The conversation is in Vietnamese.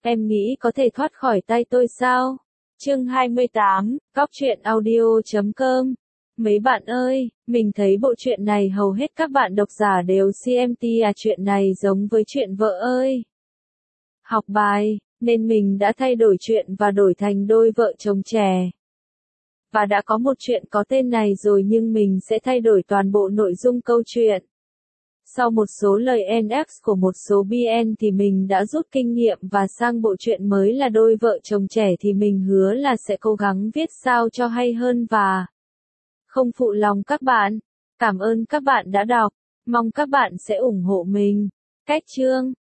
Em nghĩ có thể thoát khỏi tay tôi sao? Chương 28, Góc truyện audio.com. Mấy bạn ơi, mình thấy bộ truyện này hầu hết các bạn độc giả đều CMT chuyện này giống với chuyện vợ ơi. Học bài, nên mình đã thay đổi chuyện và đổi thành đôi vợ chồng trẻ. Và đã có một chuyện có tên này rồi nhưng mình sẽ thay đổi toàn bộ nội dung câu chuyện. Sau một số lời NX của một số BN thì mình đã rút kinh nghiệm và sang bộ truyện mới là đôi vợ chồng trẻ thì mình hứa là sẽ cố gắng viết sao cho hay hơn và không phụ lòng các bạn. Cảm ơn các bạn đã đọc, mong các bạn sẽ ủng hộ mình. Cách chương